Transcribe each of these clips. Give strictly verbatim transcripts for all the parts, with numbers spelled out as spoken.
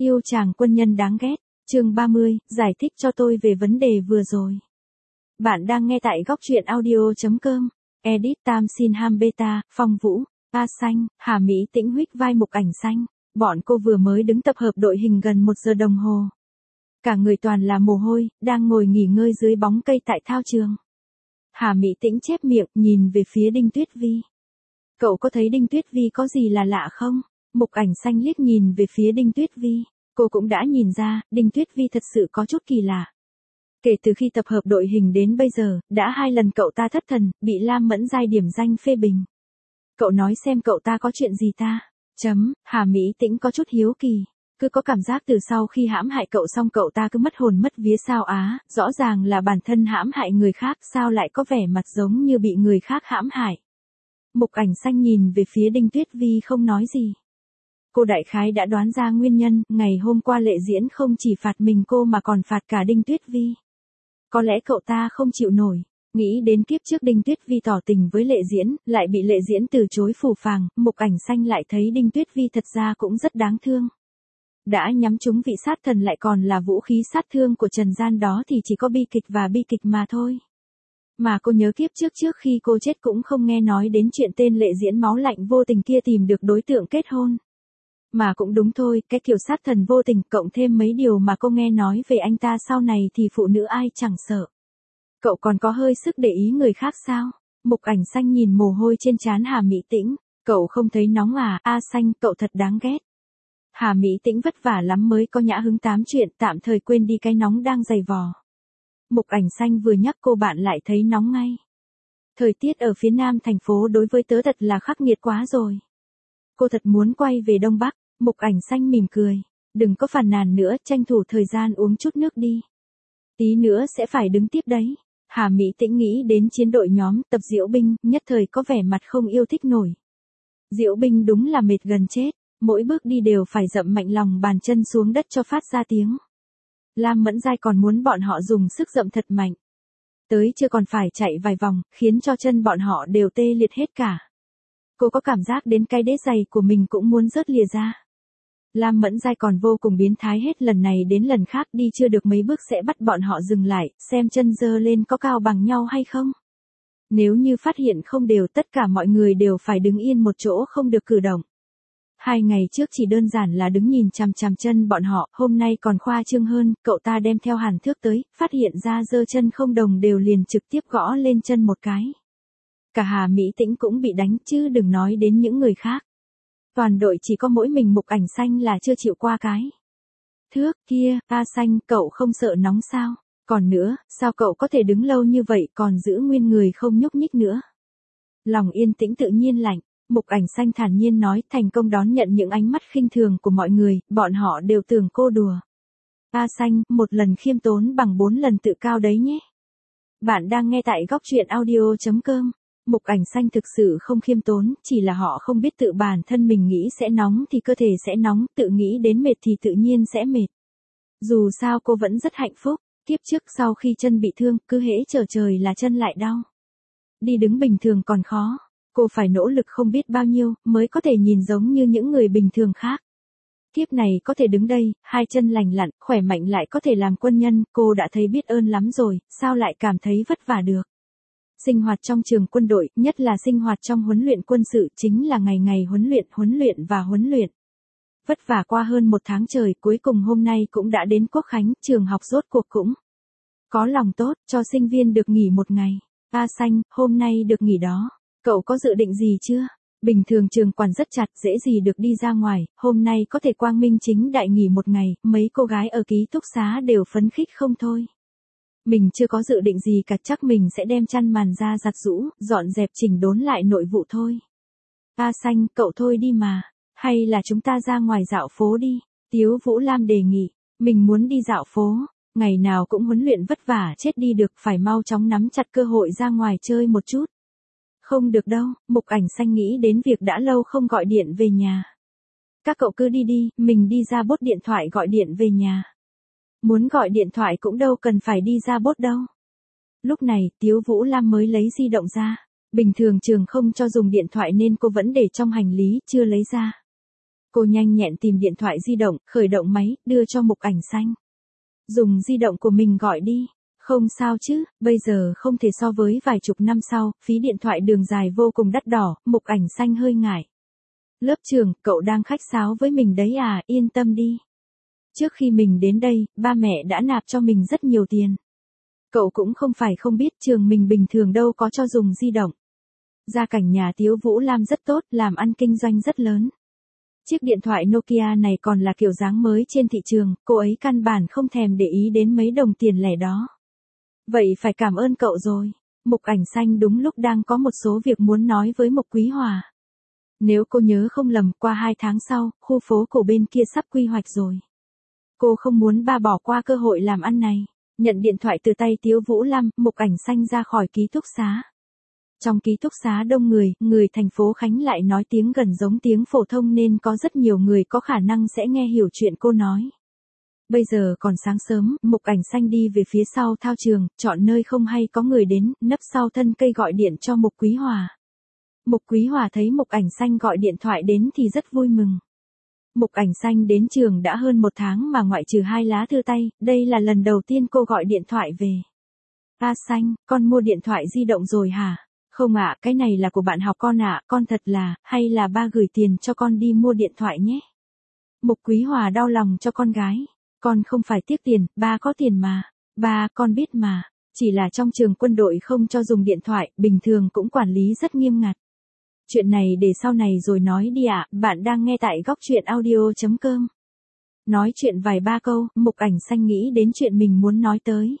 Yêu chàng quân nhân đáng ghét, chương ba mươi, giải thích cho tôi về vấn đề vừa rồi. Bạn đang nghe tại góc truyện audio chấm com, edit Tam Sin Ham Beta, Phong Vũ, A Xanh, Hà Mỹ Tĩnh huých vai Mục Ảnh Xanh. Bọn cô vừa mới đứng tập hợp đội hình gần một giờ đồng hồ. Cả người toàn là mồ hôi, đang ngồi nghỉ ngơi dưới bóng cây tại thao trường. Hà Mỹ Tĩnh chép miệng, nhìn về phía Đinh Tuyết Vi. Cậu có thấy Đinh Tuyết Vi có gì là lạ không? Mục Ảnh Xanh liếc nhìn về phía Đinh Tuyết Vi. Cô cũng đã nhìn ra, Đinh Tuyết Vi thật sự có chút kỳ lạ. Kể từ khi tập hợp đội hình đến bây giờ, đã hai lần cậu ta thất thần, bị Lam Mẫn Giai điểm danh phê bình. Cậu nói xem cậu ta có chuyện gì ta? Chấm, Hà Mỹ Tĩnh có chút hiếu kỳ. Cứ có cảm giác từ sau khi hãm hại cậu xong cậu ta cứ mất hồn mất vía sao á, rõ ràng là bản thân hãm hại người khác sao lại có vẻ mặt giống như bị người khác hãm hại. Mục Ảnh Xanh nhìn về phía Đinh Tuyết Vi không nói gì. Cô đại khái đã đoán ra nguyên nhân, ngày hôm qua Lệ Diễn không chỉ phạt mình cô mà còn phạt cả Đinh Tuyết Vi. Có lẽ cậu ta không chịu nổi, nghĩ đến kiếp trước Đinh Tuyết Vi tỏ tình với Lệ Diễn, lại bị Lệ Diễn từ chối phù phàng, Mục Ảnh Xanh lại thấy Đinh Tuyết Vi thật ra cũng rất đáng thương. Đã nhắm trúng vị sát thần lại còn là vũ khí sát thương của trần gian đó thì chỉ có bi kịch và bi kịch mà thôi. Mà cô nhớ kiếp trước trước khi cô chết cũng không nghe nói đến chuyện tên Lệ Diễn máu lạnh vô tình kia tìm được đối tượng kết hôn. Mà cũng đúng thôi, cái kiểu sát thần vô tình cộng thêm mấy điều mà cô nghe nói về anh ta sau này thì phụ nữ ai chẳng sợ. Cậu còn có hơi sức để ý người khác sao? Mục Ảnh Xanh nhìn mồ hôi trên trán Hà Mỹ Tĩnh, cậu không thấy nóng à? A Xanh, cậu thật đáng ghét. Hà Mỹ Tĩnh vất vả lắm mới có nhã hứng tám chuyện, tạm thời quên đi cái nóng đang dày vò. Mục Ảnh Xanh vừa nhắc cô bạn lại thấy nóng ngay. Thời tiết ở phía nam thành phố đối với tớ thật là khắc nghiệt quá rồi. Cô thật muốn quay về Đông Bắc. Mục Ảnh Xanh mỉm cười. Đừng có phàn nàn nữa, tranh thủ thời gian uống chút nước đi. Tí nữa sẽ phải đứng tiếp đấy. Hà Mỹ Tĩnh nghĩ đến chiến đội nhóm tập diễu binh, nhất thời có vẻ mặt không yêu thích nổi. Diễu binh đúng là mệt gần chết, mỗi bước đi đều phải dậm mạnh lòng bàn chân xuống đất cho phát ra tiếng. Lam Mẫn Giai còn muốn bọn họ dùng sức dậm thật mạnh. Tới chưa còn phải chạy vài vòng, khiến cho chân bọn họ đều tê liệt hết cả. Cô có cảm giác đến cái đế giày của mình cũng muốn rớt lìa ra. Lam Mẫn Giai còn vô cùng biến thái hết lần này đến lần khác đi chưa được mấy bước sẽ bắt bọn họ dừng lại, xem chân giơ lên có cao bằng nhau hay không. Nếu như phát hiện không đều tất cả mọi người đều phải đứng yên một chỗ không được cử động. Hai ngày trước chỉ đơn giản là đứng nhìn chằm chằm chân bọn họ, hôm nay còn khoa trương hơn, cậu ta đem theo hàn thước tới, phát hiện ra giơ chân không đồng đều liền trực tiếp gõ lên chân một cái. Cả Hà Mỹ Tĩnh cũng bị đánh chứ đừng nói đến những người khác. Toàn đội chỉ có mỗi mình Mục Ảnh Xanh là chưa chịu qua cái thước kia. A Xanh, cậu không sợ nóng sao? Còn nữa, sao cậu có thể đứng lâu như vậy còn giữ nguyên người không nhúc nhích nữa? Lòng yên tĩnh tự nhiên lạnh, Mục Ảnh Xanh thản nhiên nói, thành công đón nhận những ánh mắt khinh thường của mọi người, bọn họ đều tưởng cô đùa. A Xanh, một lần khiêm tốn bằng bốn lần tự cao đấy nhé. Bạn đang nghe tại góc truyện audio chấm com. Mục Ảnh Xanh thực sự không khiêm tốn, chỉ là họ không biết tự bản thân mình nghĩ sẽ nóng thì cơ thể sẽ nóng, tự nghĩ đến mệt thì tự nhiên sẽ mệt. Dù sao cô vẫn rất hạnh phúc, kiếp trước sau khi chân bị thương, cứ hễ trở trời là chân lại đau. Đi đứng bình thường còn khó, cô phải nỗ lực không biết bao nhiêu, mới có thể nhìn giống như những người bình thường khác. Kiếp này có thể đứng đây, hai chân lành lặn, khỏe mạnh lại có thể làm quân nhân, cô đã thấy biết ơn lắm rồi, sao lại cảm thấy vất vả được. Sinh hoạt trong trường quân đội, nhất là sinh hoạt trong huấn luyện quân sự chính là ngày ngày huấn luyện, huấn luyện và huấn luyện. Vất vả qua hơn một tháng trời, cuối cùng hôm nay cũng đã đến Quốc Khánh, trường học rốt cuộc cũng có lòng tốt, cho sinh viên được nghỉ một ngày. A Xanh, hôm nay được nghỉ đó, cậu có dự định gì chưa? Bình thường trường quản rất chặt, dễ gì được đi ra ngoài, hôm nay có thể quang minh chính đại nghỉ một ngày, mấy cô gái ở ký túc xá đều phấn khích không thôi. Mình chưa có dự định gì cả, chắc mình sẽ đem chăn màn ra giặt giũ, dọn dẹp chỉnh đốn lại nội vụ thôi. A Xanh, cậu thôi đi mà, hay là chúng ta ra ngoài dạo phố đi? Tiếu Vũ Lam đề nghị, mình muốn đi dạo phố, ngày nào cũng huấn luyện vất vả chết đi được, phải mau chóng nắm chặt cơ hội ra ngoài chơi một chút. Không được đâu, Mục Ảnh Xanh nghĩ đến việc đã lâu không gọi điện về nhà. Các cậu cứ đi đi, mình đi ra bốt điện thoại gọi điện về nhà. Muốn gọi điện thoại cũng đâu cần phải đi ra bốt đâu. Lúc này, Tiếu Vũ Lam mới lấy di động ra. Bình thường trường không cho dùng điện thoại nên cô vẫn để trong hành lý, chưa lấy ra. Cô nhanh nhẹn tìm điện thoại di động, khởi động máy, đưa cho Mục Ảnh Xanh. Dùng di động của mình gọi đi. Không sao chứ, bây giờ không thể so với vài chục năm sau, phí điện thoại đường dài vô cùng đắt đỏ, Mục Ảnh Xanh hơi ngại. Lớp trưởng, cậu đang khách sáo với mình đấy à, yên tâm đi. Trước khi mình đến đây, ba mẹ đã nạp cho mình rất nhiều tiền. Cậu cũng không phải không biết trường mình bình thường đâu có cho dùng di động. Gia cảnh nhà Tiếu Vũ Lam rất tốt, làm ăn kinh doanh rất lớn. Chiếc điện thoại Nokia này còn là kiểu dáng mới trên thị trường, cô ấy căn bản không thèm để ý đến mấy đồng tiền lẻ đó. Vậy phải cảm ơn cậu rồi. Mục Ảnh Xanh đúng lúc đang có một số việc muốn nói với Mục Quý Hòa. Nếu cô nhớ không lầm, qua hai tháng sau, khu phố cổ bên kia sắp quy hoạch rồi. Cô không muốn ba bỏ qua cơ hội làm ăn này. Nhận điện thoại từ tay Tiếu Vũ Lam, Mục Ảnh Xanh ra khỏi ký túc xá. Trong ký túc xá đông người, người thành phố Khánh lại nói tiếng gần giống tiếng phổ thông nên có rất nhiều người có khả năng sẽ nghe hiểu chuyện cô nói. Bây giờ còn sáng sớm, Mục Ảnh Xanh đi về phía sau thao trường, chọn nơi không hay có người đến, nấp sau thân cây gọi điện cho Mục Quý Hòa. Mục Quý Hòa thấy Mục Ảnh Xanh gọi điện thoại đến thì rất vui mừng. Mục Ảnh Xanh đến trường đã hơn một tháng mà ngoại trừ hai lá thư tay, đây là lần đầu tiên cô gọi điện thoại về. A Xanh, con mua điện thoại di động rồi hả? Không ạ, cái này là của bạn học con ạ, con thật là, hay là ba gửi tiền cho con đi mua điện thoại nhé. Mục Quý Hòa đau lòng cho con gái. Con không phải tiếc tiền, ba có tiền mà. Ba, con biết mà. Chỉ là trong trường quân đội không cho dùng điện thoại, bình thường cũng quản lý rất nghiêm ngặt. Chuyện này để sau này rồi nói đi ạ, bạn đang nghe tại góc truyện audio chấm com. Nói chuyện vài ba câu, Mục Ảnh Xanh nghĩ đến chuyện mình muốn nói tới.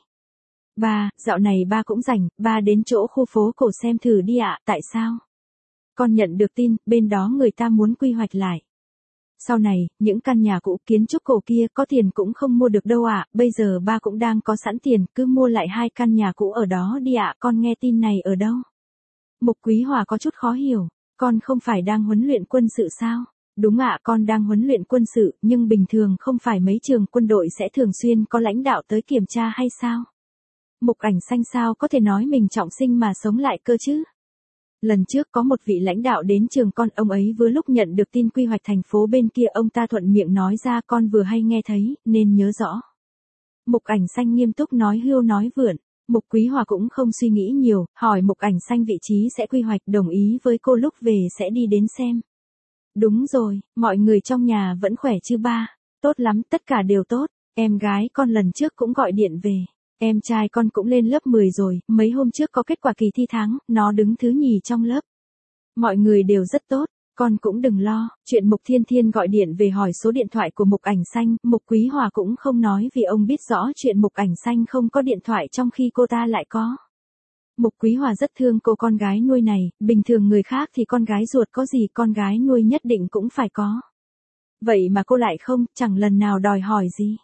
Ba, dạo này ba cũng rảnh, ba đến chỗ khu phố cổ xem thử đi ạ, tại sao? Con nhận được tin, bên đó người ta muốn quy hoạch lại. Sau này, những căn nhà cũ kiến trúc cổ kia có tiền cũng không mua được đâu ạ, bây giờ ba cũng đang có sẵn tiền, cứ mua lại hai căn nhà cũ ở đó đi ạ, con nghe tin này ở đâu? Mục Quý Hòa có chút khó hiểu, con không phải đang huấn luyện quân sự sao? Đúng ạ, con đang huấn luyện quân sự, nhưng bình thường không phải mấy trường quân đội sẽ thường xuyên có lãnh đạo tới kiểm tra hay sao? Mục Ảnh Xanh sao có thể nói mình trọng sinh mà sống lại cơ chứ? Lần trước có một vị lãnh đạo đến trường con, ông ấy vừa lúc nhận được tin quy hoạch thành phố bên kia, ông ta thuận miệng nói ra, con vừa hay nghe thấy, nên nhớ rõ. Mục Ảnh Xanh nghiêm túc nói hưu nói vượn. Mục Quý Hòa cũng không suy nghĩ nhiều, hỏi Mục Ảnh Xanh vị trí sẽ quy hoạch, đồng ý với cô lúc về sẽ đi đến xem. Đúng rồi, mọi người trong nhà vẫn khỏe chứ ba? Tốt lắm, tất cả đều tốt. Em gái con lần trước cũng gọi điện về. Em trai con cũng lên lớp mười rồi, mấy hôm trước có kết quả kỳ thi tháng, nó đứng thứ nhì trong lớp. Mọi người đều rất tốt, con cũng đừng lo. Chuyện Mục Thiên Thiên gọi điện về hỏi số điện thoại của Mục Ảnh Xanh, Mục Quý Hòa cũng không nói vì ông biết rõ chuyện Mục Ảnh Xanh không có điện thoại trong khi cô ta lại có. Mục Quý Hòa rất thương cô con gái nuôi này, bình thường người khác thì con gái ruột có gì con gái nuôi nhất định cũng phải có. Vậy mà cô lại không, chẳng lần nào đòi hỏi gì.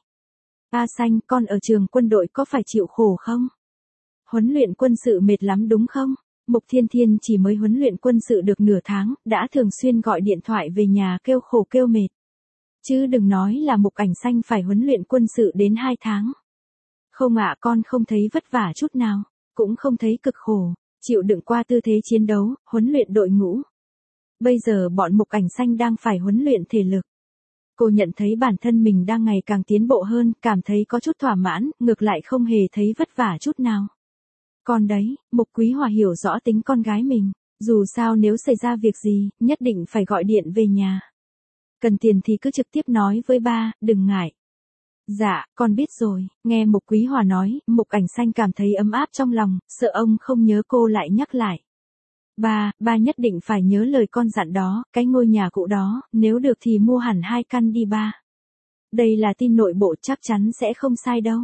A Xanh, con ở trường quân đội có phải chịu khổ không? Huấn luyện quân sự mệt lắm đúng không? Mục Thiên Thiên chỉ mới huấn luyện quân sự được nửa tháng, đã thường xuyên gọi điện thoại về nhà kêu khổ kêu mệt. Chứ đừng nói là Mục Ảnh Xanh phải huấn luyện quân sự đến hai tháng. Không ạ, con không thấy vất vả chút nào, cũng không thấy cực khổ, chịu đựng qua tư thế chiến đấu, huấn luyện đội ngũ. Bây giờ bọn Mục Ảnh Xanh đang phải huấn luyện thể lực. Cô nhận thấy bản thân mình đang ngày càng tiến bộ hơn, cảm thấy có chút thỏa mãn, ngược lại không hề thấy vất vả chút nào. Còn đấy, Mục Quý Hòa hiểu rõ tính con gái mình, dù sao nếu xảy ra việc gì, nhất định phải gọi điện về nhà. Cần tiền thì cứ trực tiếp nói với ba, đừng ngại. Dạ, con biết rồi, nghe Mục Quý Hòa nói, Mục Ảnh Xanh cảm thấy ấm áp trong lòng, sợ ông không nhớ cô lại nhắc lại. Ba, ba nhất định phải nhớ lời con dặn đó, cái ngôi nhà cũ đó, nếu được thì mua hẳn hai căn đi ba. Đây là tin nội bộ, chắc chắn sẽ không sai đâu.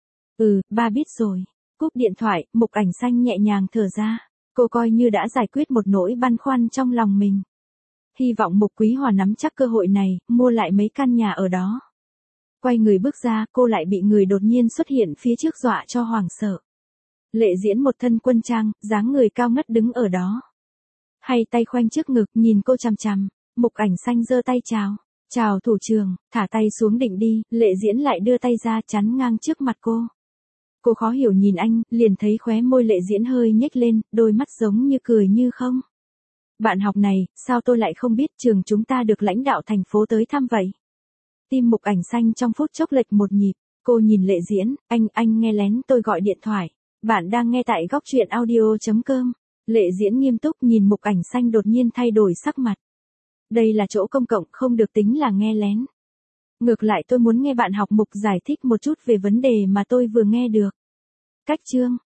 Ừ, ba biết rồi. Cúp điện thoại, Mục Ảnh Xanh nhẹ nhàng thở ra. Cô coi như đã giải quyết một nỗi băn khoăn trong lòng mình. Hy vọng Mục Quý Hòa nắm chắc cơ hội này, mua lại mấy căn nhà ở đó. Quay người bước ra, cô lại bị người đột nhiên xuất hiện phía trước dọa cho hoảng sợ. Lệ Diễn một thân quân trang, dáng người cao ngất đứng ở đó. Hay tay khoanh trước ngực, nhìn cô chằm chằm. Mục Ảnh Xanh giơ tay chào. Chào thủ trưởng, thả tay xuống định đi, Lệ Diễn lại đưa tay ra chắn ngang trước mặt cô. Cô khó hiểu nhìn anh, liền thấy khóe môi Lệ Diễn hơi nhếch lên, đôi mắt giống như cười như không. Bạn học này, sao tôi lại không biết trường chúng ta được lãnh đạo thành phố tới thăm vậy? Tim Mục Ảnh Xanh trong phút chốc lệch một nhịp, cô nhìn Lệ Diễn, anh, anh nghe lén tôi gọi điện thoại. Bạn đang nghe tại góc truyện audio.com. Lệ Diễn nghiêm túc nhìn Mục Ảnh Xanh đột nhiên thay đổi sắc mặt. Đây là chỗ công cộng không được tính là nghe lén. Ngược lại tôi muốn nghe bạn học Mục giải thích một chút về vấn đề mà tôi vừa nghe được. Cách chương,